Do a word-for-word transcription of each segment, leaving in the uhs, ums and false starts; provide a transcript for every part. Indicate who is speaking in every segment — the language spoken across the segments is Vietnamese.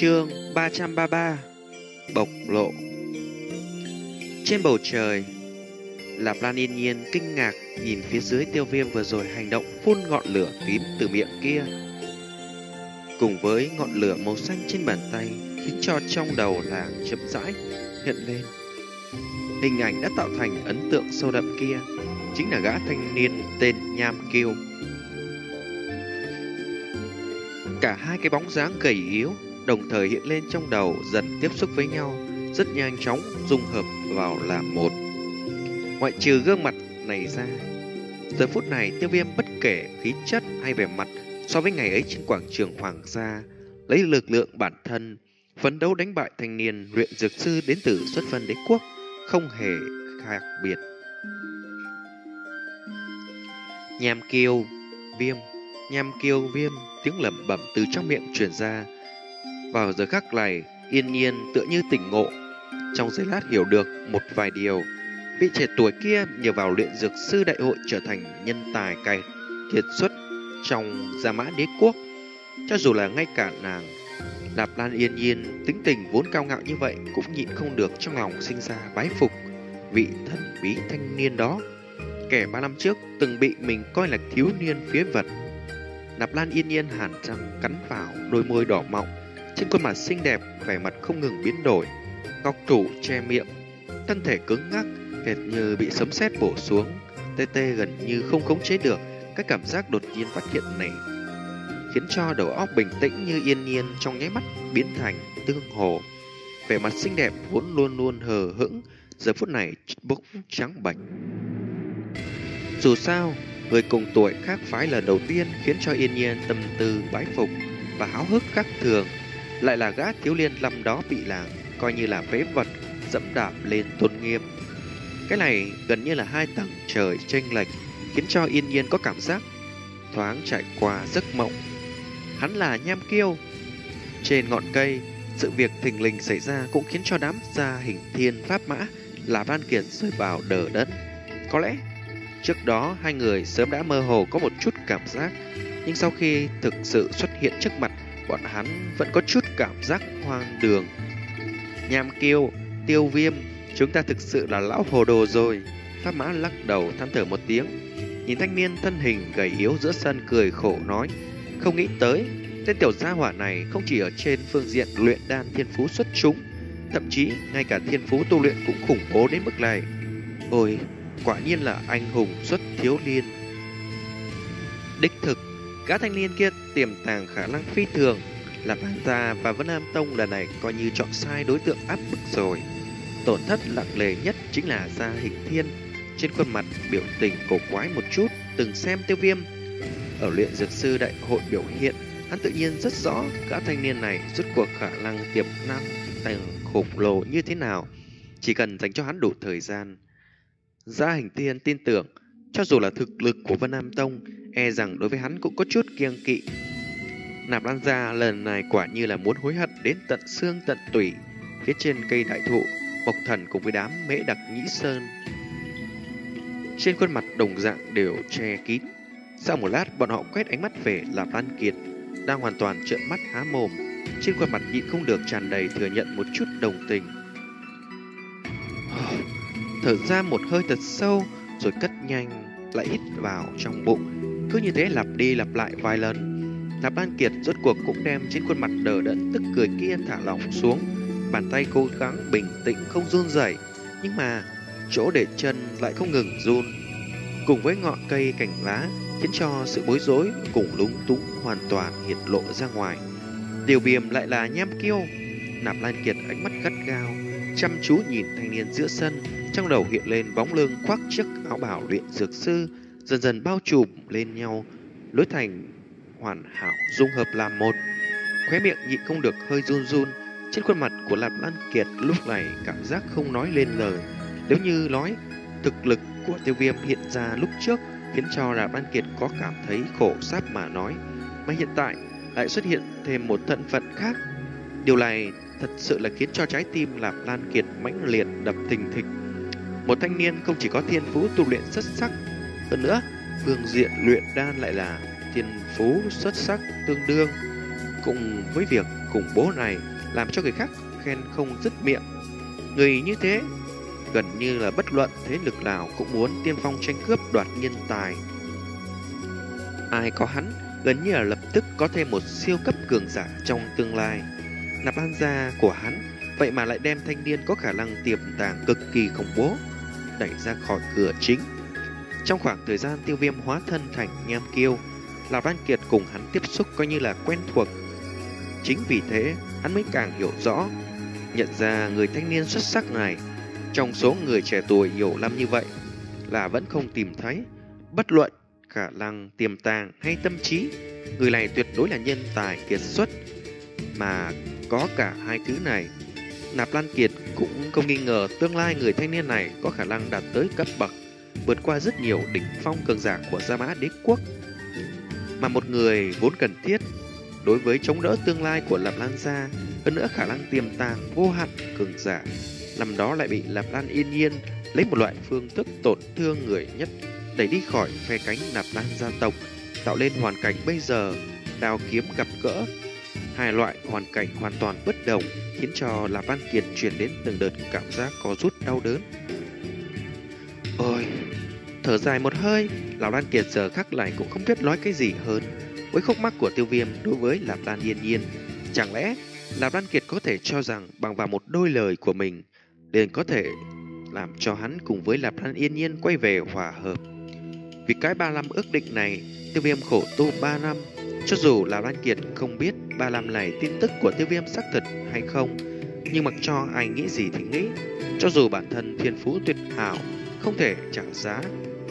Speaker 1: Chương ba trăm ba mươi ba. Bộc lộ. Trên bầu trời, Lạp Lan yên nhiên kinh ngạc nhìn phía dưới Tiêu Viêm vừa rồi hành động phun ngọn lửa tím từ miệng kia, cùng với ngọn lửa màu xanh trên bàn tay, khiến cho trong đầu làng chậm rãi hiện lên hình ảnh đã tạo thành ấn tượng sâu đậm kia, chính là gã thanh niên tên Nham Kiêu. Cả hai cái bóng dáng gầy yếu đồng thời hiện lên trong đầu, dần tiếp xúc với nhau, rất nhanh chóng dung hợp vào làm một. Ngoại trừ gương mặt này ra, giờ phút này Tiêu Viêm bất kể khí chất hay vẻ mặt so với ngày ấy trên quảng trường Hoàng gia, lấy lực lượng bản thân phấn đấu đánh bại thanh niên luyện dược sư đến từ xuất vân đế quốc không hề khác biệt. Nham Kiêu Viêm, Nham Kiêu Viêm, tiếng lẩm bẩm từ trong miệng truyền ra. Vào giờ khắc này, Yên Nhiên tựa như tỉnh ngộ, trong giây lát hiểu được một vài điều. Vị trẻ tuổi kia nhờ vào luyện dược sư đại hội trở thành nhân tài cày kiệt xuất trong Gia Mã đế quốc. Cho dù là ngay cả nàng Lạp Lan Yên Nhiên tính tình vốn cao ngạo như vậy cũng nhịn không được trong lòng sinh ra bái phục vị thần bí thanh niên đó, kẻ ba năm trước từng bị mình coi là thiếu niên phế vật. Lạp Lan Yên Nhiên hàn răng cắn vào đôi môi đỏ mọng, trên khuôn mặt xinh đẹp vẻ mặt không ngừng biến đổi, ngọc thủ che miệng, thân thể cứng ngắc, hệt như bị sấm sét bổ xuống, tê tê gần như không khống chế được. Cái cảm giác đột nhiên phát hiện này khiến cho đầu óc bình tĩnh như Yên Nhiên trong nháy mắt biến thành tương hồ. Vẻ mặt xinh đẹp vốn luôn luôn hờ hững, giờ phút này bốc trắng bệch. Dù sao, người cùng tuổi khác phái lần đầu tiên khiến cho Yên Nhiên tâm tư bái phục và háo hức khác thường, lại là gã thiếu niên năm đó bị làng coi như là phế vật dẫm đạp lên tôn nghiêm. Cái này gần như là hai tầng trời chênh lệch, khiến cho Yên Nhiên có cảm giác thoáng trải qua giấc mộng. Hắn là Nham Kiêu. Trên ngọn cây, sự việc thình lình xảy ra cũng khiến cho đám gia hình thiên pháp mã là Lan Kiệt rơi vào đờ đẫn. Có lẽ trước đó hai người sớm đã mơ hồ có một chút cảm giác, nhưng sau khi thực sự xuất hiện trước mặt, bọn hắn vẫn có chút cảm giác hoang đường. Nham Kiêu, Tiêu Viêm, chúng ta thực sự là lão hồ đồ rồi. Pháp mã lắc đầu than thở một tiếng, nhìn thanh niên thân hình gầy yếu giữa sân cười khổ nói, không nghĩ tới tên tiểu gia hỏa này không chỉ ở trên phương diện luyện đan thiên phú xuất chúng, thậm chí ngay cả thiên phú tu luyện cũng khủng bố đến mức này. Ôi, quả nhiên là anh hùng xuất thiếu niên. Đích thực, gã thanh niên kia tiềm tàng khả năng phi thường, Lạp Lan gia và Vân Nam Tông lần này coi như chọn sai đối tượng áp bức rồi. Tổn thất nặng nề nhất chính là Gia Hình Thiên, trên khuôn mặt biểu tình cổ quái một chút. Từng xem Tiêu Viêm ở luyện dược sư đại hội biểu hiện, hắn tự nhiên rất rõ gã thanh niên này rốt cuộc khả năng tiềm năng tầng khủng lồ như thế nào, chỉ cần dành cho hắn đủ thời gian. Gia Hình Thiên tin tưởng, cho dù là thực lực của Vân Nam Tông, e rằng đối với hắn cũng có chút kiêng kỵ. Nạp Lan gia lần này quả như là muốn hối hận đến tận xương tận tủy. Phía trên cây đại thụ, Mộc Thần cùng với đám Mễ Đặc Nhĩ Sơn trên khuôn mặt đồng dạng đều che kín. Sau một lát, bọn họ quét ánh mắt về Lạp Lan Kiệt đang hoàn toàn trợn mắt há mồm, trên khuôn mặt nhịn không được tràn đầy thừa nhận một chút đồng tình. Thở ra một hơi thật sâu rồi cất nhanh lại hít vào trong bụng. Cứ như thế lặp đi lặp lại vài lần, Lạp Lan Kiệt rốt cuộc cũng đem trên khuôn mặt đờ đẫn tức cười kia thả lỏng xuống, bàn tay cố gắng bình tĩnh không run rẩy, nhưng mà chỗ để chân lại không ngừng run, cùng với ngọn cây cành lá khiến cho sự bối rối cùng lúng túng hoàn toàn hiện lộ ra ngoài. Tiêu Viêm lại là Nham Kiêu. Nạp Lan Kiệt ánh mắt gắt gao chăm chú nhìn thanh niên giữa sân, trong đầu hiện lên bóng lưng khoác chiếc áo bào luyện dược sư dần dần bao trùm lên nhau, lối thành hoàn hảo dung hợp làm một. Khóe miệng nhịn không được hơi run run. Trên khuôn mặt của Lạp Lan Kiệt lúc này cảm giác không nói lên lời. Nếu như nói thực lực của Tiêu Viêm hiện ra lúc trước khiến cho Lạp Lan Kiệt có cảm thấy khổ sáp mà nói, mà hiện tại lại xuất hiện thêm một thân phận khác. Điều này thật sự là khiến cho trái tim Lạp Lan Kiệt mãnh liệt đập thình thịch. Một thanh niên không chỉ có thiên phú tu luyện xuất sắc, hơn nữa phương diện luyện đan lại là thiên phú xuất sắc tương đương, cùng với việc khủng bố này làm cho người khác khen không dứt miệng. Người như thế gần như là bất luận thế lực nào cũng muốn tiên phong tranh cướp đoạt nhân tài. Ai có hắn gần như là lập tức có thêm một siêu cấp cường giả trong tương lai. Nạp Lan gia của hắn vậy mà lại đem thanh niên có khả năng tiềm tàng cực kỳ khủng bố đẩy ra khỏi cửa chính. Trong khoảng thời gian Tiêu Viêm hóa thân thành Nham Kiêu, Lạp Lan Kiệt cùng hắn tiếp xúc coi như là quen thuộc. Chính vì thế hắn mới càng hiểu rõ, nhận ra người thanh niên xuất sắc này trong số người trẻ tuổi hiểu lắm như vậy là vẫn không tìm thấy. Bất luận khả năng tiềm tàng hay tâm trí, người này tuyệt đối là nhân tài kiệt xuất. Mà có cả hai thứ này, Nạp Lan Kiệt cũng không nghi ngờ tương lai người thanh niên này có khả năng đạt tới cấp bậc vượt qua rất nhiều đỉnh phong cường giả của Gia Mã Đế Quốc, mà một người vốn cần thiết đối với chống đỡ tương lai của Lạp Lan gia. Hơn nữa khả năng tiềm tàng vô hạn cường giả, năm đó lại bị Lạp Lan yên nhiên lấy một loại phương thức tổn thương người nhất đẩy đi khỏi phe cánh Nạp Lan gia tộc, tạo nên hoàn cảnh bây giờ đao kiếm gặp gỡ. Hai loại hoàn cảnh hoàn toàn bất đồng khiến cho Lạp Lan Kiệt truyền đến từng đợt cảm giác có rút đau đớn. Ôi, thở dài một hơi, Lạp Lan Kiệt giờ khắc lại cũng không biết nói cái gì hơn với khúc mắc của Tiêu Viêm đối với Lạp Lan yên nhiên. Chẳng lẽ Lạp Lan Kiệt có thể cho rằng bằng vào một đôi lời của mình liền có thể làm cho hắn cùng với Lạp Lan yên nhiên quay về hòa hợp? Vì cái ba năm ước định này, Tiêu Viêm khổ tu ba năm. Cho dù Lạp Lan Kiệt không biết ba năm này tin tức của Tiêu Viêm xác thực hay không, nhưng mặc cho ai nghĩ gì thì nghĩ, cho dù bản thân thiên phú tuyệt hảo không thể trả giá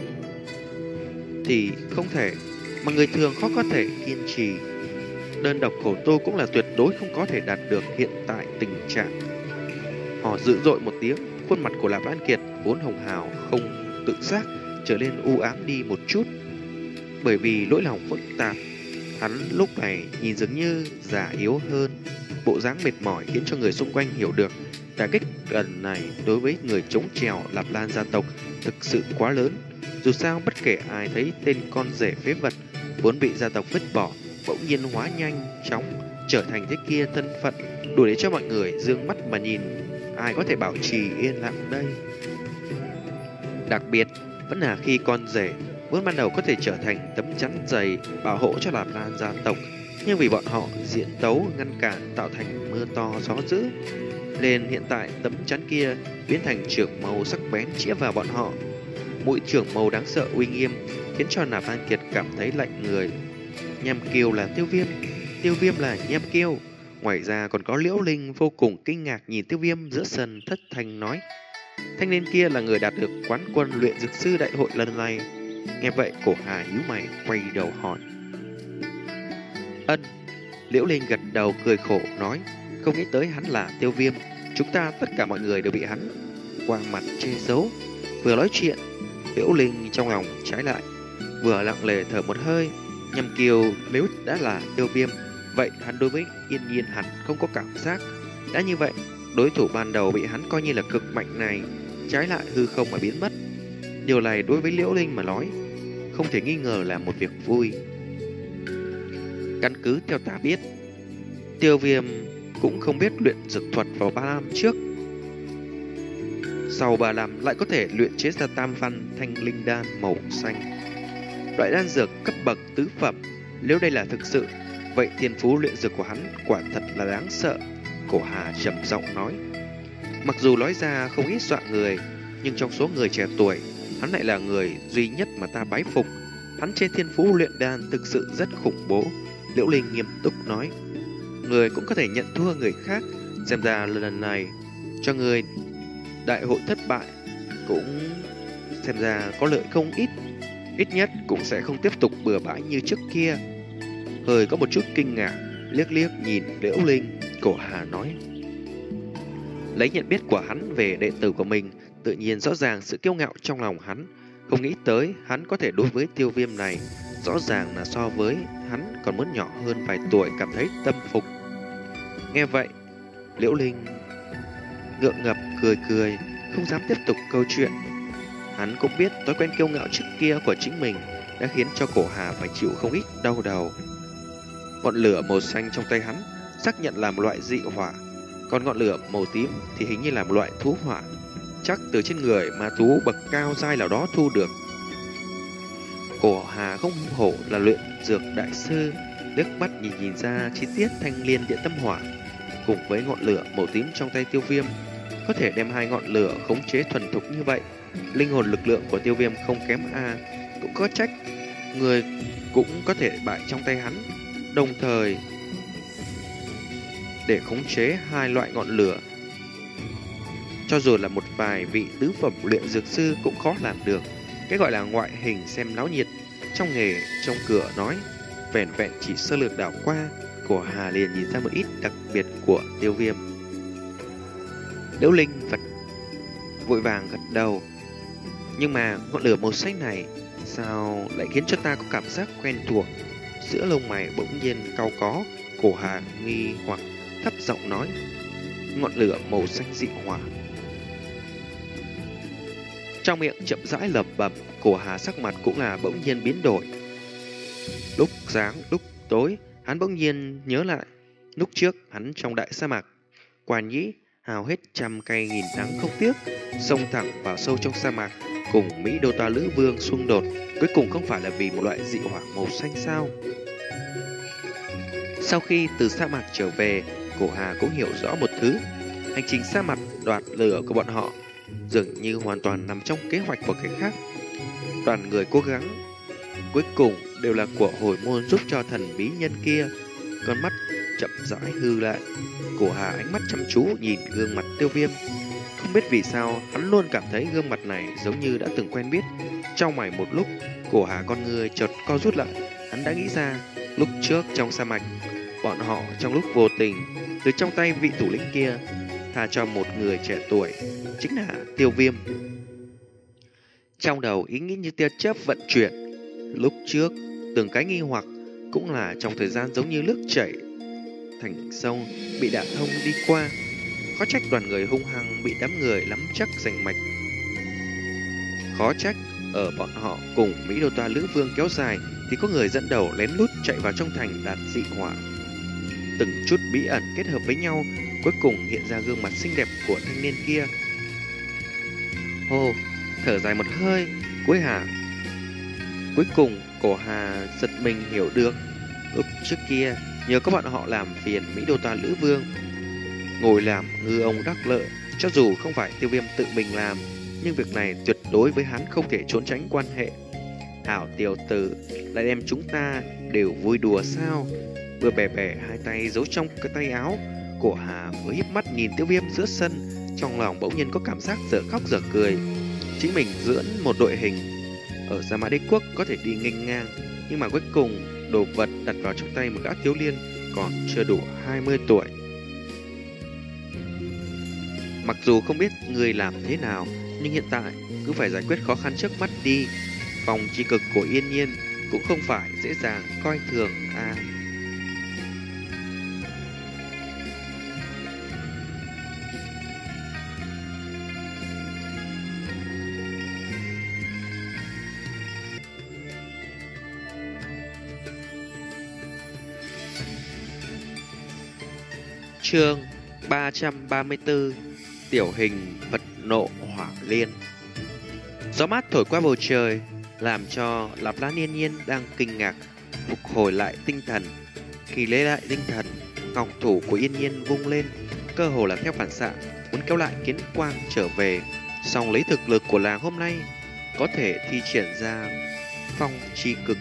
Speaker 1: thì không thể, mà người thường khó có thể kiên trì. Đơn độc khổ tu cũng là tuyệt đối không có thể đạt được hiện tại tình trạng. Họ dữ dội một tiếng, khuôn mặt của Lạp Lan Kiệt vốn hồng hào không tự giác trở nên u ám đi một chút. Bởi vì nỗi lòng phức tạp, hắn lúc này nhìn dường như già yếu hơn, bộ dáng mệt mỏi khiến cho người xung quanh hiểu được đả kích lần này đối với người chống chèo Lạp Lan gia tộc thực sự quá lớn. Dù sao bất kể ai thấy tên con rể phế vật vốn bị gia tộc vứt bỏ bỗng nhiên hóa nhanh chóng trở thành thế kia thân phận đủ để cho mọi người dương mắt mà nhìn, ai có thể bảo trì yên lặng đây? Đặc biệt vẫn là khi con rể vốn ban đầu có thể trở thành tấm chắn dày bảo hộ cho Lạp Lan gia tộc, nhưng vì bọn họ diễn tấu ngăn cản tạo thành mưa to gió dữ, nên hiện tại tấm chắn kia biến thành trường mâu sắc bén chĩa vào bọn họ. Mũi trường mâu đáng sợ uy nghiêm khiến cho Nạp Lan Kiệt cảm thấy lạnh người. Nham Kiêu là Tiêu Viêm, Tiêu Viêm là Nham Kiêu. Ngoài ra còn có Liễu Linh vô cùng kinh ngạc nhìn Tiêu Viêm giữa sân thất thanh nói: thanh niên kia là người đạt được quán quân luyện dược sư đại hội lần này. Nghe vậy Cổ Hà nhíu mày quay đầu hỏi: ân? Liễu Linh gật đầu cười khổ nói: không nghĩ tới hắn là Tiêu Viêm, chúng ta tất cả mọi người đều bị hắn quang mặt che giấu. Vừa nói chuyện, Liễu Linh trong lòng trái lại, vừa lặng lẽ thở một hơi. Nham Kiêu nếu đã là Tiêu Viêm, vậy hắn đối với Yên Nhiên hẳn không có cảm giác. Đã như vậy, đối thủ ban đầu bị hắn coi như là cực mạnh này, trái lại hư không mà biến mất. Điều này đối với Liễu Linh mà nói, không thể nghi ngờ là một việc vui. Căn cứ theo ta biết, Tiêu Viêm cũng không biết luyện dược thuật vào ba năm trước. Sau ba năm lại có thể luyện chế ra tam văn thanh linh đan màu xanh, loại đan dược cấp bậc tứ phẩm. Nếu đây là thực sự, vậy thiên phú luyện dược của hắn quả thật là đáng sợ. Cổ Hà trầm giọng nói. Mặc dù nói ra không ít dọa người, nhưng trong số người trẻ tuổi, hắn lại là người duy nhất mà ta bái phục. Hắn trên thiên phú luyện đan thực sự rất khủng bố. Liễu Linh nghiêm túc nói: người cũng có thể nhận thua người khác, xem ra lần này cho người đại hội thất bại cũng xem ra có lợi không ít. Ít nhất cũng sẽ không tiếp tục bừa bãi như trước kia. Hơi có một chút kinh ngạc, liếc liếc nhìn Liễu Linh, Cổ Hà nói: lấy nhận biết của hắn về đệ tử của mình, tự nhiên rõ ràng sự kiêu ngạo trong lòng hắn. Không nghĩ tới hắn có thể đối với Tiêu Viêm này, rõ ràng là so với hắn còn muốn nhỏ hơn vài tuổi, cảm thấy tâm phục. Nghe vậy, Liễu Linh ngượng ngập cười cười, không dám tiếp tục câu chuyện. Hắn cũng biết thói quen kiêu ngạo trước kia của chính mình đã khiến cho Cổ Hà phải chịu không ít đau đầu. Ngọn lửa màu xanh trong tay hắn xác nhận là một loại dị hỏa, còn ngọn lửa màu tím thì hình như là một loại thú hỏa, chắc từ trên người ma thú bậc cao giai nào đó thu được. Cổ Hà không hổ là luyện dược đại sư, liếc mắt nhìn nhìn ra chi tiết thanh liên địa tâm hỏa cùng với ngọn lửa màu tím trong tay Tiêu Viêm, có thể đem hai ngọn lửa khống chế thuần thục như vậy. Linh hồn lực lượng của Tiêu Viêm không kém a, cũng có trách người cũng có thể bại trong tay hắn, đồng thời để khống chế hai loại ngọn lửa. Cho dù là một vài vị tứ phẩm luyện dược sư cũng khó làm được. Cái gọi là ngoại hình xem náo nhiệt, trong nghề trong cửa nói, vẻn vẹn chỉ sơ lược đảo qua, Cổ Hà liền nhìn ra một ít đặc biệt của Tiêu Viêm. Liễu Linh vật vội vàng gật đầu. Nhưng mà ngọn lửa màu xanh này sao lại khiến cho ta có cảm giác quen thuộc? Giữa lông mày bỗng nhiên cau có. Cổ Hà nghi hoặc thấp giọng nói, ngọn lửa màu xanh dị hỏa. Trong miệng chậm rãi lẩm bẩm, Cổ Hà sắc mặt cũng là bỗng nhiên biến đổi. Lúc sáng lúc tối, hắn bỗng nhiên nhớ lại lúc trước hắn trong đại sa mạc Quan Nhĩ hào hết trăm cây nghìn đắng không tiếc, xông thẳng vào sâu trong sa mạc cùng Mỹ Đô Ta Lữ Vương xung đột, cuối cùng không phải là vì một loại dị hỏa màu xanh sao? Sau khi từ sa mạc trở về, Cổ Hà cũng hiểu rõ một thứ, hành trình sa mạc đoạt lửa của bọn họ dường như hoàn toàn nằm trong kế hoạch của cái khác. Đoàn người cố gắng cuối cùng đều là của hồi môn giúp cho thần bí nhân kia. Con mắt chậm rãi hư lại, Cổ Hà ánh mắt chăm chú nhìn gương mặt Tiêu Viêm. Không biết vì sao hắn luôn cảm thấy gương mặt này giống như đã từng quen biết. Trong mày một lúc, Cổ Hà con người chợt co rút lại. Hắn đã nghĩ ra lúc trước trong sa mạc, bọn họ trong lúc vô tình từ trong tay vị thủ lĩnh kia tha cho một người trẻ tuổi, chính là Tiêu Viêm. Trong đầu ý nghĩ như tia chớp vận chuyển. Lúc trước từng cái nghi hoặc cũng là trong thời gian giống như nước chảy thành sông bị đả thông đi qua. Khó trách đoàn người hung hăng bị đám người nắm chắc giành mạch. Khó trách ở bọn họ cùng Mỹ Đô Ta Lữ Vương kéo dài thì có người dẫn đầu lén lút chạy vào trong thành đạt dị hỏa. Từng chút bí ẩn kết hợp với nhau, cuối cùng hiện ra gương mặt xinh đẹp của thanh niên kia. Hô, thở dài một hơi, cuối hà Cuối cùng Cổ Hà giật mình hiểu được, lúc trước kia nhờ có bọn họ làm phiền Mỹ Đô Ta Lữ Vương, ngồi làm ngư ông đắc lợi. Cho dù không phải Tiêu Viêm tự mình làm, nhưng việc này tuyệt đối với hắn không thể trốn tránh quan hệ. Hảo tiểu tử, lại đem chúng ta đều vui đùa sao? Vừa bẻ bẻ hai tay giấu trong cái tay áo, Cổ Hà vừa híp mắt nhìn Tiêu Viêm giữa sân, trong lòng bỗng nhiên có cảm giác dở khóc dở cười. Chính mình dưỡng một đội hình ở Gia Mã Đế Quốc có thể đi nghênh ngang, nhưng mà cuối cùng đồ vật đặt vào trong tay một gã thiếu niên còn chưa đủ hai mươi tuổi. Mặc dù không biết người làm thế nào, nhưng hiện tại cứ phải giải quyết khó khăn trước mắt đi. Phòng chi cực của Yên Nhiên cũng không phải dễ dàng coi thường a. À. Chương ba trăm ba mươi tư, tiểu hình vật nộ hỏa liên. Gió mát thổi qua bầu trời, làm cho Lạp Lan Yên Nhiên đang kinh ngạc phục hồi lại tinh thần. Khi lấy lại tinh thần, ngọc thủ của Yên Nhiên vung lên, cơ hồ là theo phản xạ muốn kéo lại kiến quang trở về. Song lấy thực lực của làng hôm nay, có thể thi triển ra phong chi cực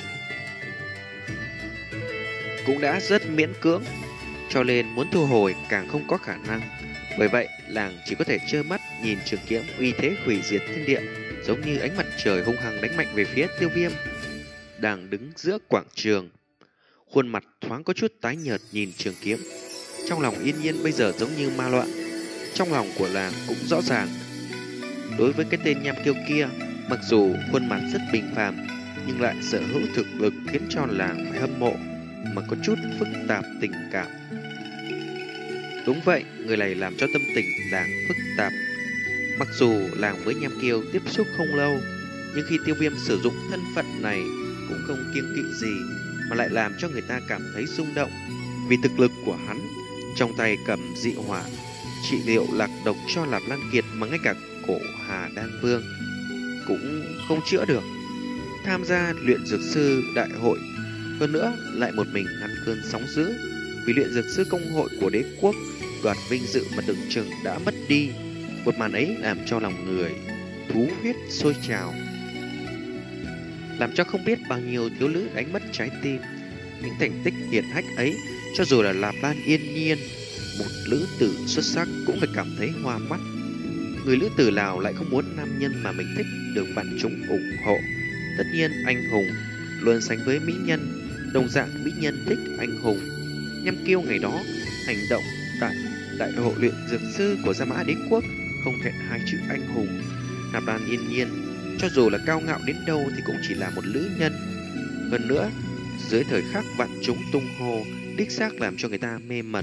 Speaker 1: cũng đã rất miễn cưỡng, cho nên muốn thu hồi càng không có khả năng. Bởi vậy, làng chỉ có thể trơ mắt nhìn trường kiếm uy thế hủy diệt thiên địa, giống như ánh mặt trời hung hăng đánh mạnh về phía Tiêu Viêm đang đứng giữa quảng trường. Khuôn mặt thoáng có chút tái nhợt nhìn trường kiếm. Trong lòng Yên Nhiên bây giờ giống như ma loạn. Trong lòng của làng cũng rõ ràng, đối với cái tên nham kiêu kia, mặc dù khuôn mặt rất bình phàm, nhưng lại sở hữu thực lực khiến cho làng phải hâm mộ, mà có chút phức tạp tình cảm. Đúng vậy, người này làm cho tâm tình làng phức tạp. Mặc dù làng với nham kiêu tiếp xúc không lâu, nhưng khi Tiêu Viêm sử dụng thân phận này cũng không kiêng kỵ gì, mà lại làm cho người ta cảm thấy rung động. Vì thực lực của hắn, trong tay cầm dị hỏa trị liệu lạc độc cho Lạp Lan Kiệt mà ngay cả Cổ Hà Đan Vương cũng không chữa được. Tham gia luyện dược sư đại hội, hơn nữa lại một mình ngăn cơn sóng dữ, vì luyện dược sư công hội của đế quốc đoạt vinh dự mà tưởng chừng đã mất đi. Một màn ấy làm cho lòng người thú huyết sôi trào, làm cho không biết bao nhiêu thiếu nữ đánh mất trái tim. Những thành tích hiển hách ấy, cho dù là Lạp Lan Yên Nhiên, một nữ tử xuất sắc, cũng phải cảm thấy hoa mắt. Người nữ tử nào lại không muốn nam nhân mà mình thích được vạn chúng ủng hộ? Tất nhiên anh hùng luôn sánh với mỹ nhân, đồng dạng mỹ nhân thích anh hùng. Nhâm Kiêu ngày đó hành động tại đại hội luyện dược sư của Gia Mã Đế quốc không thẹn hai chữ anh hùng. Lạp Lan Yên Nhiên cho dù là cao ngạo đến đâu thì cũng chỉ là một nữ nhân. Hơn nữa, dưới thời khắc vạn chúng tung hô, đích xác làm cho người ta mê mẩn.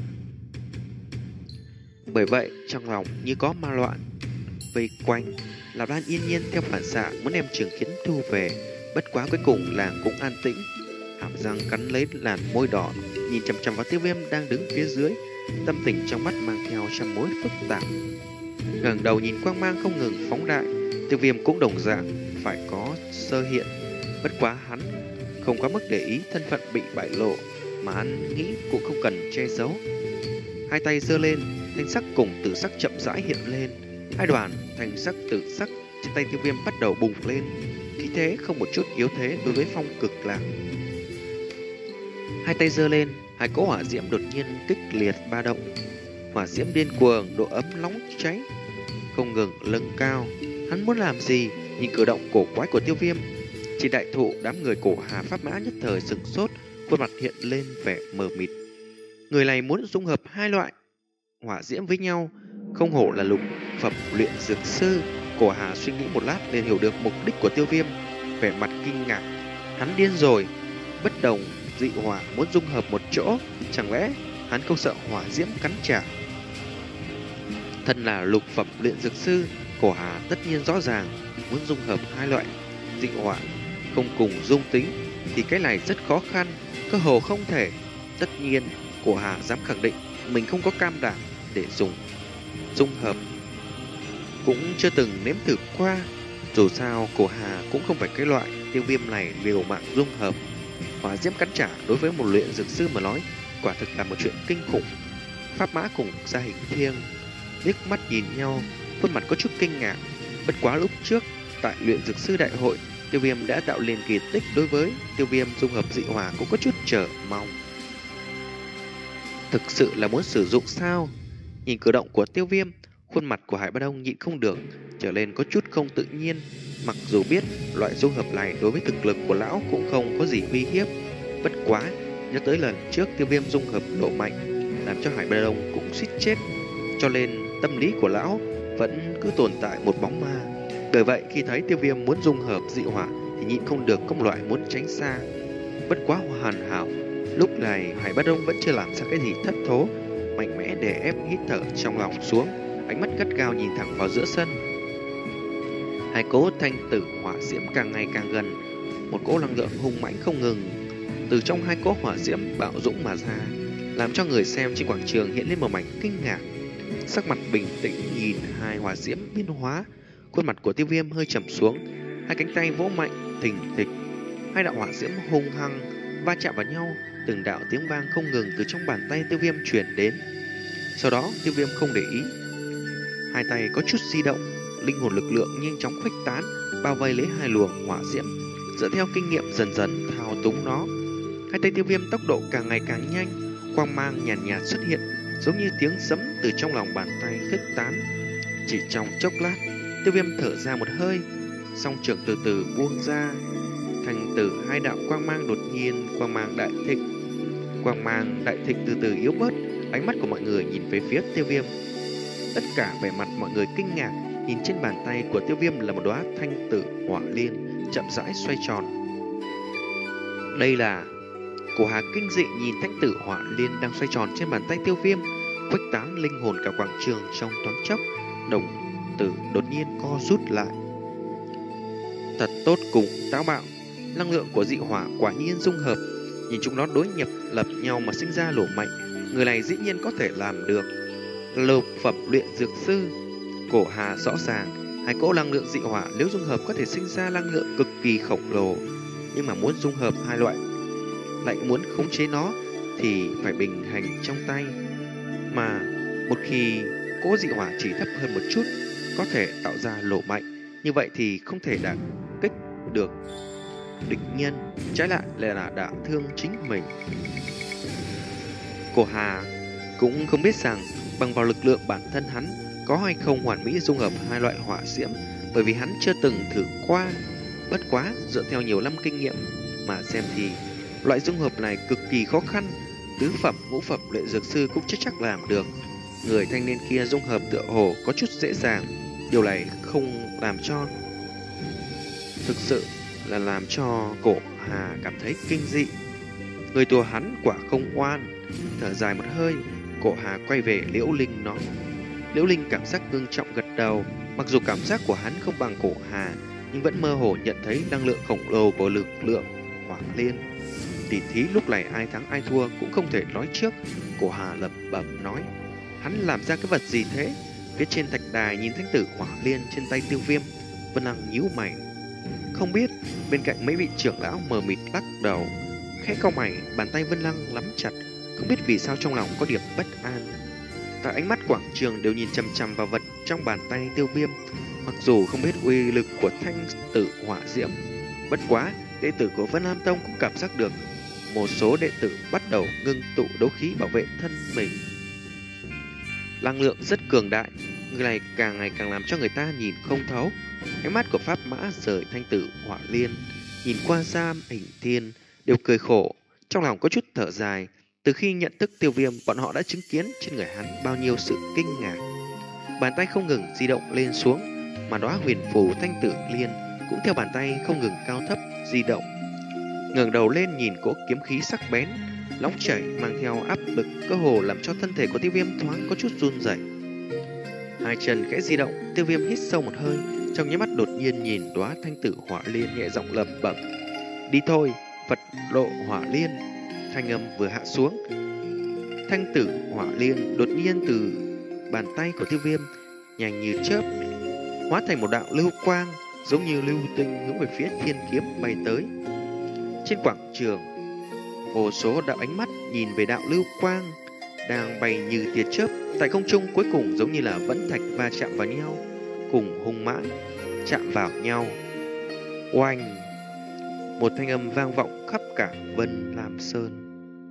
Speaker 1: Bởi vậy, trong lòng như có ma loạn vây quanh, Lạp Lan Yên Nhiên theo phản xạ muốn đem trường kiếm thu về. Bất quá cuối cùng làng cũng an tĩnh, hàm răng cắn lấy làn môi đỏ, nhìn chằm chằm vào Tiêu Viêm đang đứng phía dưới, tâm tình trong mắt mang theo trăm mối phức tạp. Ngẩng đầu nhìn quang mang không ngừng phóng đại, Tiêu Viêm cũng đồng dạng phải có sơ hiện. Bất quá hắn không có mức để ý thân phận bị bại lộ, mà hắn nghĩ cũng không cần che giấu. Hai tay giơ lên, thanh sắc cùng tử sắc chậm rãi hiện lên. Hai đoàn thanh sắc tử sắc trên tay Tiêu Viêm bắt đầu bùng lên, khí thế không một chút yếu thế đối với phong cực lạc. Hai tay giơ lên, hai cỗ hỏa diễm đột nhiên kịch liệt ba động. Hỏa diễm điên cuồng, độ ấm nóng cháy không ngừng nâng cao. Hắn muốn làm gì? Nhìn cử động cổ quái của Tiêu Viêm, trên đại thụ đám người Cổ Hà Pháp Mã nhất thời sửng sốt, khuôn mặt hiện lên vẻ mờ mịt. Người này muốn dung hợp hai loại hỏa diễm với nhau, không hổ là lục phẩm luyện dược sư. Cổ Hà suy nghĩ một lát liền hiểu được mục đích của Tiêu Viêm, vẻ mặt kinh ngạc. Hắn điên rồi, bất đồng dị hỏa muốn dung hợp một chỗ, chẳng lẽ hắn không sợ hỏa diễm cắn trả? Thân là lục phẩm luyện dược sư, Cổ Hà tất nhiên rõ ràng muốn dung hợp hai loại dị hỏa không cùng dung tính thì cái này rất khó khăn, cơ hồ không thể. Tất nhiên Cổ Hà dám khẳng định mình không có cam đảm để dùng dung hợp, cũng chưa từng nếm thử qua. Dù sao Cổ Hà cũng không phải cái loại Tiêu Viêm này liều mạng dung hợp. Hỏa diễm cắn trả đối với một luyện dược sư mà nói quả thực là một chuyện kinh khủng. Pháp Mã cùng Gia Hình Thiêng liếc mắt nhìn nhau, khuôn mặt có chút kinh ngạc. Bất quá lúc trước tại luyện dược sư đại hội, Tiêu Viêm đã tạo liền kỳ tích, đối với Tiêu Viêm dung hợp dị hỏa cũng có chút chờ mong. Thực sự là muốn sử dụng sao? Nhìn cử động của Tiêu Viêm, khuôn mặt của Hải Ba Đông nhịn không được trở lên có chút không tự nhiên. Mặc dù biết loại dung hợp này đối với thực lực của lão cũng không có gì uy hiếp, bất quá nhớ tới lần trước Tiêu Viêm dung hợp độ mạnh làm cho Hải Ba Đông cũng suýt chết, cho nên tâm lý của lão vẫn cứ tồn tại một bóng ma. Bởi vậy khi thấy Tiêu Viêm muốn dung hợp dị hỏa thì nhịn không được có một loại muốn tránh xa. Bất quá hoàn hảo, lúc này Hải Ba Đông vẫn chưa làm ra cái gì thất thố, mạnh mẽ đè ép hít thở trong lòng xuống, ánh mắt gắt gao nhìn thẳng vào giữa sân. Hai cỗ thanh tử hỏa diễm càng ngày càng gần, một cỗ năng lượng hung mãnh không ngừng từ trong hai cỗ hỏa diễm bạo dũng mà ra, làm cho người xem trên quảng trường hiện lên một mảnh kinh ngạc. Sắc mặt bình tĩnh nhìn hai hỏa diễm biến hóa, khuôn mặt của Tiêu Viêm hơi trầm xuống, hai cánh tay vỗ mạnh thình thịch, hai đạo hỏa diễm hung hăng va chạm vào nhau, từng đạo tiếng vang không ngừng từ trong bàn tay Tiêu Viêm truyền đến. Sau đó Tiêu Viêm không để ý, hai tay có chút di động, linh hồn lực lượng nhanh chóng khuếch tán, bao vây lấy hai luồng hỏa diễm, dựa theo kinh nghiệm dần dần thao túng nó. Hai tay Tiêu Viêm tốc độ càng ngày càng nhanh, quang mang nhàn nhạt, nhạt xuất hiện, giống như tiếng sấm từ trong lòng bàn tay khuếch tán. Chỉ trong chốc lát, Tiêu Viêm thở ra một hơi, song trưởng từ từ buông ra, thành từ hai đạo quang mang đột nhiên quang mang đại thịnh. Quang mang đại thịnh từ từ yếu bớt, ánh mắt của mọi người nhìn về phía Tiêu Viêm. Tất cả vẻ mặt mọi người kinh ngạc, nhìn trên bàn tay của Tiêu Viêm là một đóa thanh tử hỏa liên chậm rãi xoay tròn. Đây là Cổ Hà kinh dị nhìn thanh tử hỏa liên đang xoay tròn trên bàn tay Tiêu Viêm, khuếch tán linh hồn cả quảng trường trong thoáng chốc. Đồng tử đột nhiên co rút lại. Thật tốt cùng táo bạo, năng lượng của dị hỏa quả nhiên dung hợp, nhìn chúng nó đối nhập lập nhau mà sinh ra lỗ mạnh. Người này dĩ nhiên có thể làm được. Lục phẩm luyện dược sư. Cổ Hà rõ ràng, hai cỗ năng lượng dị hỏa nếu dung hợp có thể sinh ra năng lượng cực kỳ khổng lồ. Nhưng mà muốn dung hợp hai loại, lại muốn khống chế nó thì phải bình hành trong tay. Mà một khi cỗ dị hỏa chỉ thấp hơn một chút có thể tạo ra lỗ mạnh, như vậy thì không thể đả kích được địch nhân, trái lại là đả thương chính mình. Cổ Hà cũng không biết rằng bằng vào lực lượng bản thân hắn có hay không hoàn mỹ dung hợp hai loại hỏa diễm, bởi vì hắn chưa từng thử qua. Bất quá dựa theo nhiều năm kinh nghiệm mà xem thì loại dung hợp này cực kỳ khó khăn, tứ phẩm ngũ phẩm luyện dược sư cũng chưa chắc làm được. Người thanh niên kia dung hợp tựa hồ có chút dễ dàng, điều này không làm cho thực sự là làm cho Cổ Hà cảm thấy kinh dị. Người tùa hắn quả không oan. Thở dài một hơi, Cổ Hà quay về Liễu Linh nói. Liễu Linh cảm giác ngưng trọng gật đầu. Mặc dù cảm giác của hắn không bằng Cổ Hà, nhưng vẫn mơ hồ nhận thấy năng lượng khổng lồ của lực lượng hỏa liên. Tỷ thí lúc này ai thắng ai thua cũng không thể nói trước. Cổ Hà lẩm bẩm nói, hắn làm ra cái vật gì thế? Phía trên thạch đài nhìn thánh tử hỏa liên trên tay Tiêu Viêm, Vân Lăng nhíu mày. Không biết. Bên cạnh mấy vị trưởng lão mờ mịt lắc đầu. Khẽ cau mày, bàn tay Vân Lăng nắm chặt, không biết vì sao trong lòng có điểm bất an. Cả ánh mắt quảng trường đều nhìn chằm chằm vào vật trong bàn tay Tiêu Viêm. Mặc dù không biết uy lực của thanh tử hỏa diễm, bất quá đệ tử của Vân Lam Tông cũng cảm giác được một số đệ tử bắt đầu ngưng tụ đấu khí bảo vệ thân mình. Năng lượng rất cường đại, người này càng ngày càng làm cho người ta nhìn không thấu. Ánh mắt của Pháp Mã rời thanh tử hỏa liên, nhìn qua Giam Hình Thiên đều cười khổ, trong lòng có chút thở dài. Từ khi nhận thức Tiêu Viêm, bọn họ đã chứng kiến trên người hắn bao nhiêu sự kinh ngạc. Bàn tay không ngừng di động lên xuống, mà đóa huyền phù thanh tử liên cũng theo bàn tay không ngừng cao thấp di động. Ngẩng đầu lên nhìn cỗ kiếm khí sắc bén, nóng chảy mang theo áp lực, cơ hồ làm cho thân thể của Tiêu Viêm thoáng có chút run rẩy. Hai chân khẽ di động, Tiêu Viêm hít sâu một hơi, trong nháy mắt đột nhiên nhìn đóa thanh tử hỏa liên nhẹ giọng lẩm bẩm: "Đi thôi, Phật độ hỏa liên." Thanh âm vừa hạ xuống, thanh tử hỏa liên đột nhiên từ bàn tay của Tiêu Viêm nhanh như chớp hóa thành một đạo lưu quang, giống như lưu tinh hướng về phía thiên kiếm bay tới. Trên quảng trường, vô số đạo ánh mắt nhìn về đạo lưu quang đang bay như tia chớp tại không trung, cuối cùng giống như là vẫn thạch va chạm vào nhau, cùng hung mãnh chạm vào nhau. Oanh! Một thanh âm vang vọng khắp cả Vân Lam Sơn.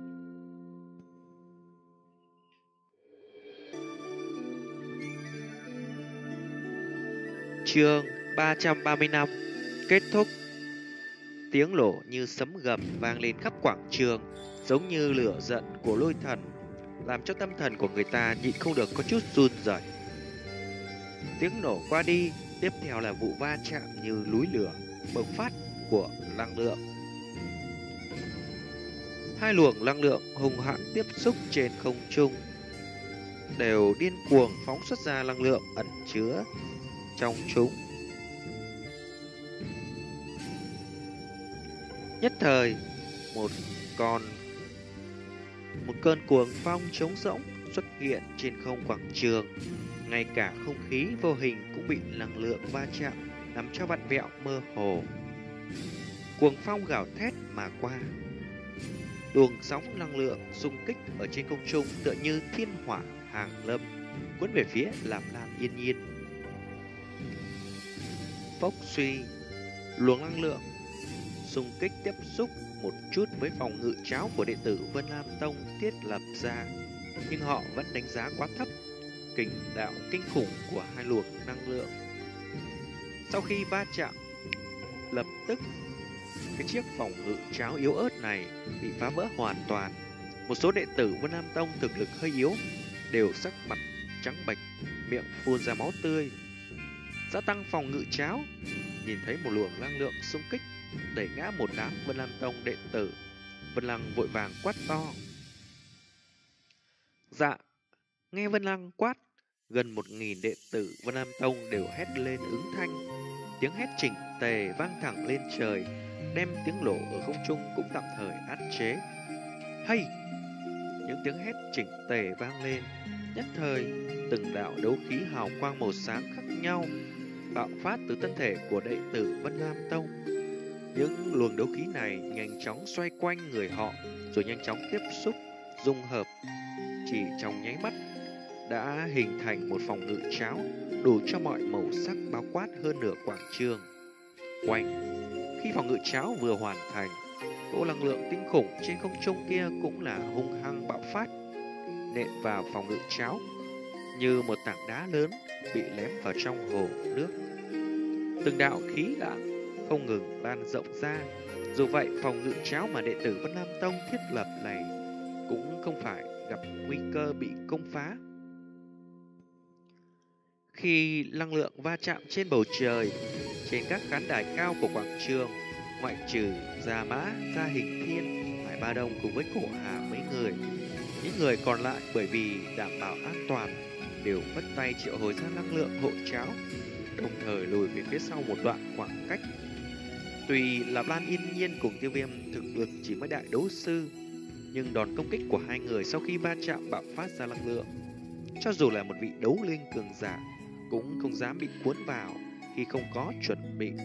Speaker 1: Chương ba trăm ba mươi lăm kết thúc. Tiếng nổ như sấm gầm vang lên khắp quảng trường, giống như lửa giận của lôi thần, làm cho tâm thần của người ta nhịn không được có chút run rẩy. Tiếng nổ qua đi, tiếp theo là vụ va chạm như núi lửa bộc phát của năng lượng. Hai luồng năng lượng hùng hãn tiếp xúc trên không trung, đều điên cuồng phóng xuất ra năng lượng ẩn chứa trong chúng. Nhất thời, một con một cơn cuồng phong trống rỗng xuất hiện trên không quảng trường. Ngay cả không khí vô hình cũng bị năng lượng va chạm làm cho vặn vẹo mơ hồ. Cuồng phong gào thét mà qua, luồng sóng năng lượng xung kích ở trên không trung tựa như thiên hỏa hàng lâm, cuốn về phía Làm Lam Yên Nhiên. Phốc suy, luồng năng lượng xung kích tiếp xúc một chút với phòng ngự cháo của đệ tử Vân Lam Tông thiết lập ra, nhưng họ vẫn đánh giá quá thấp kình đạo kinh khủng của hai luồng năng lượng. Sau khi va chạm, lập tức cái chiếc phòng ngự cháo yếu ớt này bị phá vỡ hoàn toàn. Một số đệ tử Vân Lam Tông thực lực hơi yếu đều sắc mặt trắng bệch, miệng phun ra máu tươi. Gia tăng phòng ngự cháo, nhìn thấy một luồng năng lượng xung kích đẩy ngã một đám Vân Lam Tông đệ tử, Vân Lăng vội vàng quát to: "Dạ!" Nghe Vân Lăng quát, gần một nghìn đệ tử Vân Lam Tông đều hét lên ứng thanh. Tiếng hét chỉnh tề vang thẳng lên trời, đem tiếng nổ ở không trung cũng tạm thời áp chế. Hay! Những tiếng hét chỉnh tề vang lên, nhất thời từng đạo đấu khí hào quang màu sáng khác nhau bạo phát từ thân thể của đệ tử Vân Lam Tông. Những luồng đấu khí này nhanh chóng xoay quanh người họ, rồi nhanh chóng tiếp xúc, dung hợp. Chỉ trong nháy mắt đã hình thành một phòng ngự cháo đủ cho mọi màu sắc bao quát hơn nửa quảng trường. Oanh! Khi phòng ngự cháo vừa hoàn thành, cỗ năng lượng kinh khủng trên không trung kia cũng là hung hăng bạo phát, nện vào phòng ngự cháo như một tảng đá lớn bị ném vào trong hồ nước. Từng đạo khí lãng không ngừng lan rộng ra. Dù vậy, phòng ngự cháo mà đệ tử Vân Lam Tông thiết lập này cũng không phải gặp nguy cơ bị công phá. Khi năng lượng va chạm trên bầu trời, trên các khán đài cao của quảng trường, ngoại trừ Gia Mã, Gia Hình Thiên, Hải Ba Đông cùng với Cổ Hà mấy người, những người còn lại bởi vì đảm bảo an toàn đều vất tay triệu hồi ra năng lượng hộ cháo, đồng thời lùi về phía sau một đoạn khoảng cách. Tuy là Lan Yên Nhiên cùng Tiêu Viêm thực lực chỉ mới đại đấu sư, nhưng đòn công kích của hai người sau khi va chạm bạo phát ra năng lượng, cho dù là một vị đấu linh cường giả cũng không dám bị cuốn vào khi không có chuẩn bị.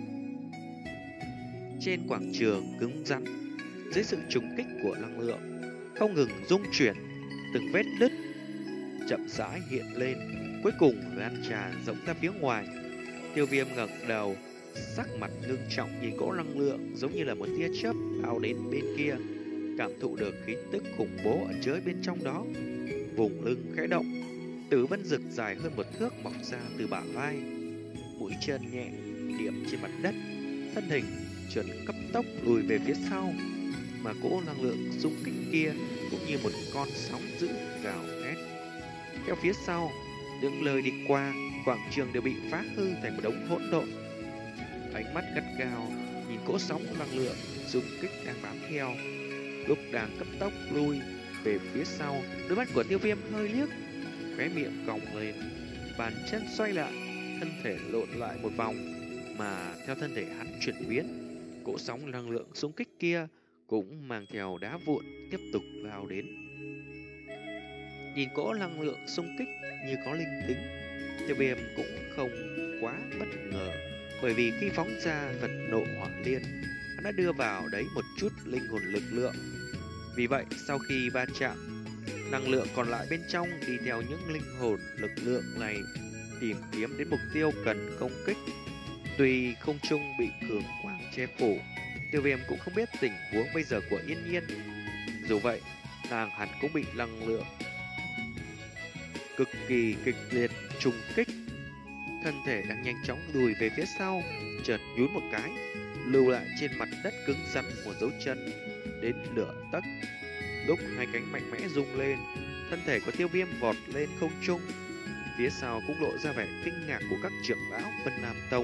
Speaker 1: Trên quảng trường cứng rắn, dưới sự trùng kích của năng lượng không ngừng rung chuyển, từng vết nứt chậm rãi hiện lên, cuối cùng lan tràn rộng ra phía ngoài. Tiêu Viêm ngẩng đầu, sắc mặt ngưng trọng nhìn cỗ năng lượng giống như là một tia chớp lao đến bên kia, cảm thụ được khí tức khủng bố ở chứa bên trong đó. Vùng lưng khẽ động, Tử Vân Dực dài hơn một thước mọc ra từ bả vai, mũi chân nhẹ điểm trên mặt đất, thân hình chuẩn cấp tốc lùi về phía sau, mà cỗ năng lượng xung kích kia cũng như một con sóng dữ gào thét. Theo phía sau, những lời đi qua, quảng trường đều bị phá hư thành một đống hỗn độn. Ánh mắt gắt gao nhìn cỗ sóng năng lượng xung kích đang bám theo, lúc đang cấp tốc lui về phía sau, đôi mắt của Tiêu Viêm hơi liếc, khóe miệng cong lên, bàn chân xoay lại, thân thể lộn lại một vòng, mà theo thân thể hắn chuyển biến, cỗ sóng năng lượng xung kích kia cũng mang theo đá vụn tiếp tục lao đến. Nhìn cỗ năng lượng xung kích như có linh tính, Tiêu Viêm cũng không quá bất ngờ, bởi vì khi phóng ra vật nộ hỏa liên, hắn đã đưa vào đấy một chút linh hồn lực lượng. Vì vậy, sau khi va chạm, năng lượng còn lại bên trong đi theo những linh hồn lực lượng này tìm kiếm đến mục tiêu cần công kích. Tuy không trung bị cường quang che phủ, Tiêu Viêm cũng không biết tình huống bây giờ của Yên Nhiên. Dù vậy, nàng hẳn cũng bị năng lượng cực kỳ kịch liệt trùng kích. Thân thể đang nhanh chóng lùi về phía sau, chợt nhún một cái, lưu lại trên mặt đất cứng rắn một dấu chân đến nửa tấc. Lúc hai cánh mạnh mẽ rung lên, thân thể của Tiêu Viêm vọt lên không trung. Phía sau cũng lộ ra vẻ kinh ngạc của các trưởng lão Vân Nam Tông.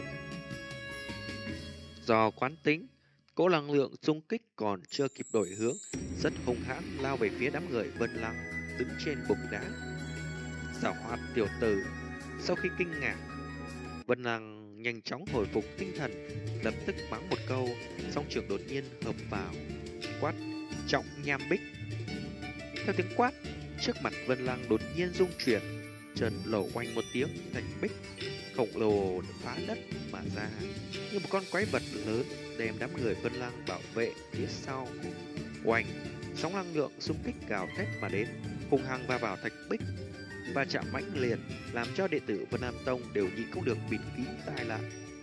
Speaker 1: Do quán tính, cỗ năng lượng xung kích còn chưa kịp đổi hướng, rất hung hãn lao về phía đám người Vân Lăng đứng trên bục đá. Giảo hoạt tiểu tử! Sau khi kinh ngạc, Vân Lăng nhanh chóng hồi phục tinh thần, lập tức mắng một câu, song trường đột nhiên hợp vào, quát trọng nham bích. Theo tiếng quát, trước mặt Vân Lăng đột nhiên rung chuyển, trần lổ oanh một tiếng, thạch bích khổng lồ phá đất mà ra, như một con quái vật lớn đem đám người Vân Lăng bảo vệ phía sau. Oanh, sóng năng lượng xung kích gào thét mà đến, hung hăng va vào thạch bích, va chạm mãnh liệt làm cho đệ tử Vân Nam Tông đều nhịn không được bịt kín tai lại.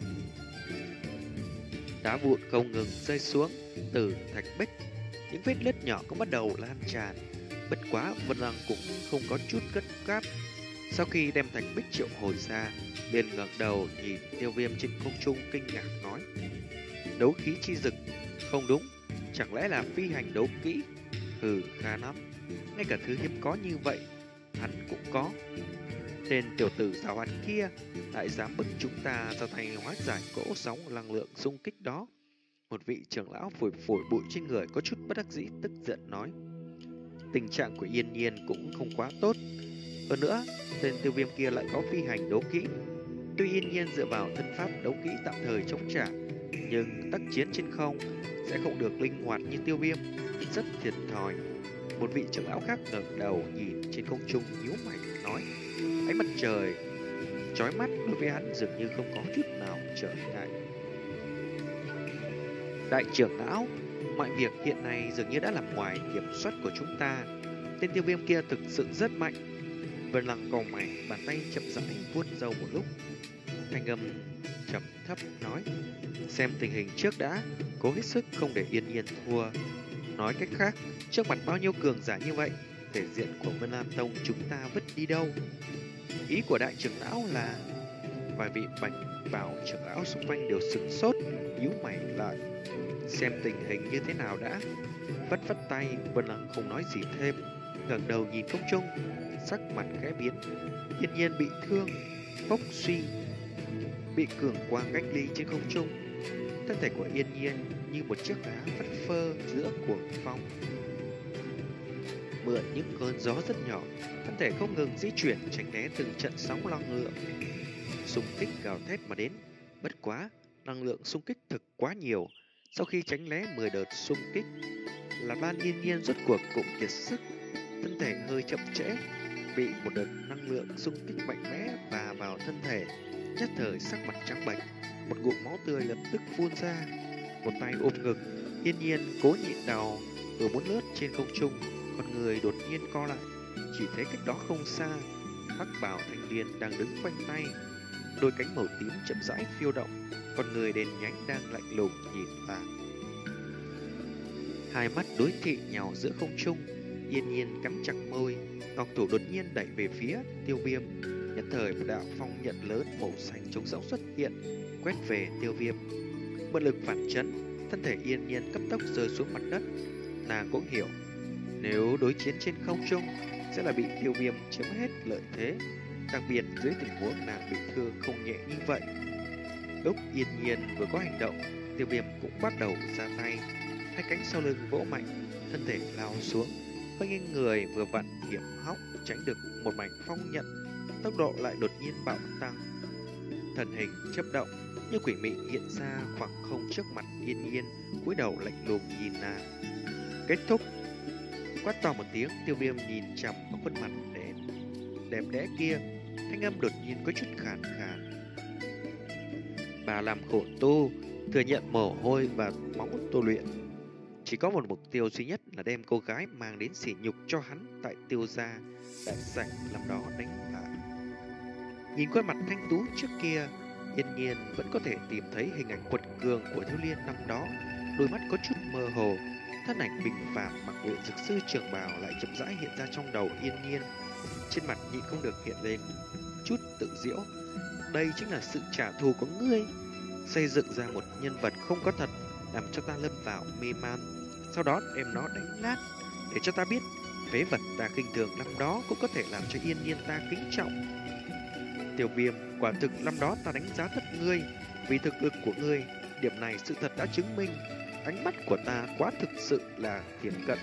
Speaker 1: Đá vụn không ngừng rơi xuống từ thạch bích, những vết nứt nhỏ cũng bắt đầu lan tràn. Bất quá Vân Lăng cũng không có chút gấp gáp. Sau khi đem thạch bích triệu hồi ra, liền ngẩng đầu nhìn Tiêu Viêm trên không trung kinh ngạc nói: đấu khí chi dực? Không đúng, chẳng lẽ là phi hành đấu kỹ? Ừ, khá lắm, ngay cả thứ hiếm có như vậy hắn cũng có. Tên tiểu tử giàu hoạt kia lại dám bức chúng ta ra tay hóa giải cỗ sóng năng lượng xung kích đó. Một vị trưởng lão phủi phủi bụi trên người có chút bất đắc dĩ tức giận nói: tình trạng của Yên Nhiên cũng không quá tốt. Hơn nữa, tên Tiêu Viêm kia lại có phi hành đấu kỹ. Tuy Yên Nhiên dựa vào thân pháp đấu kỹ tạm thời chống trả, nhưng tác chiến trên không sẽ không được linh hoạt như Tiêu Viêm, rất thiệt thòi. Một vị trưởng lão khác ngẩng đầu nhìn trên không trung nhíu mày nói, ánh mặt trời chói mắt đối với hắn dường như không có chút nào trở ngại. Đại trưởng lão, mọi việc hiện nay dường như đã nằm ngoài kiểm soát của chúng ta. Tên Tiêu Viêm kia thực sự rất mạnh. Vân Lăng cau mày, bàn tay chậm rãi vuốt râu một lúc, thanh âm trầm thấp nói, xem tình hình trước đã, cố hết sức không để Yên Nhiên thua. Nói cách khác, trước mặt bao nhiêu cường giả như vậy, thể diện của Vân Lam Tông chúng ta vứt đi đâu? Ý của đại trưởng lão là... Vài vị bạch bào trưởng lão xung quanh đều sửng sốt, nhíu mày lại, xem tình hình như thế nào đã. Vất vất tay, Vân Lăng không nói gì thêm, ngẩng đầu nhìn không trung, sắc mặt khẽ biến. Yên Nhiên bị thương, phốc suy, bị cường quang cách ly trên không trung. Thân thể của Yên Nhiên như một chiếc lá phất phơ giữa cuồng phong. Mượn những cơn gió rất nhỏ, thân thể không ngừng di chuyển tránh né từng trận sóng năng lượng xung kích gào thét mà đến. Bất quá, năng lượng xung kích thực quá nhiều. Sau khi tránh né mười đợt xung kích, là Ban Yên Nhiên rốt cuộc cũng kiệt sức, thân thể hơi chậm trễ, bị một đợt năng lượng xung kích mạnh mẽ và vào thân thể, nhất thời sắc mặt trắng bệch, một ngụm máu tươi lập tức phun ra. Một tay ôm ngực, Yên Nhiên cố nhịn đau, vừa muốn lướt trên không trung, con người đột nhiên co lại, chỉ thấy cách đó không xa, hắc bào thanh niên đang đứng khoanh tay, đôi cánh màu tím chậm rãi phiêu động, con người đèn nhánh đang lạnh lùng nhìn ta. Hai mắt đối thị nhau giữa không trung, Yên Nhiên cắn chặt môi, ngọc thủ đột nhiên đẩy về phía Tiêu Viêm. Nhất thời một đạo phong nhận lớn màu xanh trống rỗng xuất hiện, quét về Tiêu Viêm. Một lực phản chấn, thân thể Yên Nhiên cấp tốc rơi xuống mặt đất. Nàng cũng hiểu, nếu đối chiến trên không trung sẽ là bị Tiêu Viêm chiếm hết lợi thế, đặc biệt dưới tình huống nàng bị thương không nhẹ như vậy. Lúc Yên Nhiên vừa có hành động, Tiêu Viêm cũng bắt đầu ra tay, hai cánh sau lưng vỗ mạnh, thân thể lao xuống, hơi nghiêng người vừa vặn hiểm hóc tránh được một mảnh phong nhận, tốc độ lại đột nhiên bạo tăng. Thân hình chớp động như quỷ mị hiện ra khoảng không trước mặt Yên Nhiên, cúi đầu lạnh lùng nhìn nàng. Kết thúc. Quát to một tiếng, Tiêu Viêm nhìn chằm vào khuôn mặt đẹp đẹp đẽ kia, thanh âm đột nhiên có chút khàn khàn. Bà làm khổ tu, thừa nhận mồ hôi và máu tu luyện, chỉ có một mục tiêu duy nhất là đem cô gái mang đến sỉ nhục cho hắn tại Tiêu gia đại sảnh làm đó đánh lại. Nhìn khuôn mặt thanh tú trước kia, Yên Nhiên vẫn có thể tìm thấy hình ảnh quật cường của thiếu liên năm đó, đôi mắt có chút mơ hồ, thân ảnh bình phàm mặc luyện dược sư trường bào lại chậm rãi hiện ra trong đầu Yên Nhiên. Trên mặt nhịn không được hiện lên chút tự giễu. Đây chính là sự trả thù của ngươi, xây dựng ra một nhân vật không có thật, làm cho ta lâm vào mê man, sau đó đem nó đánh nát, để cho ta biết phế vật ta khinh thường năm đó cũng có thể làm cho Yên Nhiên ta kính trọng. Tiêu Viêm, quả thực năm đó ta đánh giá thấp ngươi, vì thực lực của ngươi, điểm này sự thật đã chứng minh. Ánh mắt của ta quá thực sự là thiển cận.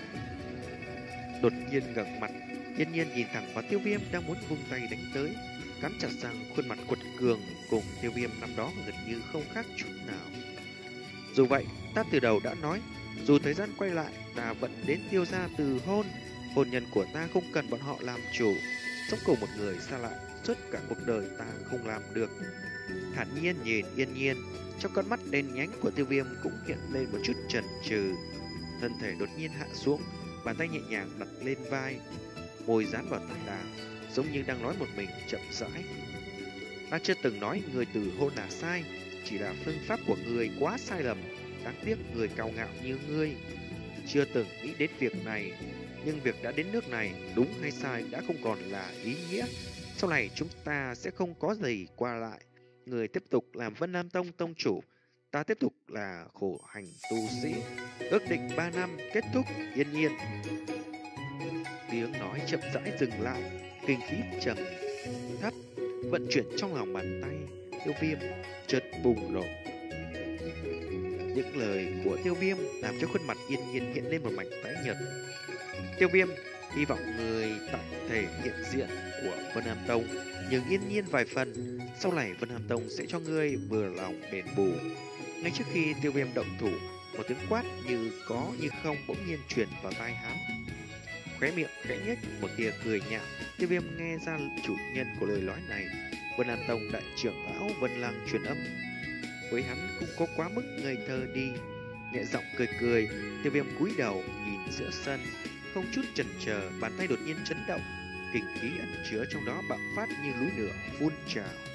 Speaker 1: Đột nhiên ngẩng mặt, Yên Nhiên nhìn thẳng vào Tiêu Viêm đang muốn vung tay đánh tới, cắn chặt răng, khuôn mặt quật cường cùng Tiêu Viêm năm đó gần như không khác chút nào. Dù vậy, ta từ đầu đã nói, dù thời gian quay lại, ta vẫn đến Tiêu gia từ hôn. Hôn nhân của ta không cần bọn họ làm chủ, sống cùng một người xa lạ suốt cả cuộc đời ta không làm được. Thản nhiên nhìn Yên Nhiên, trong con mắt đen nhánh của Tiêu Viêm cũng hiện lên một chút chần chừ. Thân thể đột nhiên hạ xuống, bàn tay nhẹ nhàng đặt lên vai, môi dán vào tai nàng, giống như đang nói một mình chậm rãi. Ta chưa từng nói người từ hôn là sai, chỉ là phương pháp của người quá sai lầm. Đáng tiếc người cao ngạo như ngươi chưa từng nghĩ đến việc này. Nhưng việc đã đến nước này, đúng hay sai đã không còn là ý nghĩa. Sau này chúng ta sẽ không có gì qua lại. Người tiếp tục làm Vân Nam Tông tông chủ, ta tiếp tục là khổ hành tu sĩ. Ước định ba năm kết thúc. Yên Nhiên. Tiếng nói chậm rãi dừng lại, kinh khí trầm thấp vận chuyển trong lòng bàn tay. Tiêu Viêm chợt bùng nổ. Những lời của Tiêu Viêm làm cho khuôn mặt Yên Nhiên hiện lên một mảnh tái nhợt. Tiêu Viêm, hy vọng người tại thể hiện diện của Vân Nam Tông nhưng Yên Nhiên vài phần, sau này Vân Nam Tông sẽ cho ngươi vừa lòng đền bù. Ngay trước khi Tiêu Viêm động thủ, một tiếng quát như có như không bỗng nhiên truyền vào tai hắn. Khóe miệng khẽ nhếch một tia cười nhạo, Tiêu Viêm nghe ra chủ nhân của lời nói này, Vân An Tông đại trưởng lão Vân Lăng truyền âm. Với hắn cũng có quá mức ngây thơ đi. Nhẹ giọng cười cười, Tiêu Viêm cúi đầu nhìn giữa sân, không chút chần chờ, bàn tay đột nhiên chấn động, kình khí ẩn chứa trong đó bạo phát như núi lửa phun trào.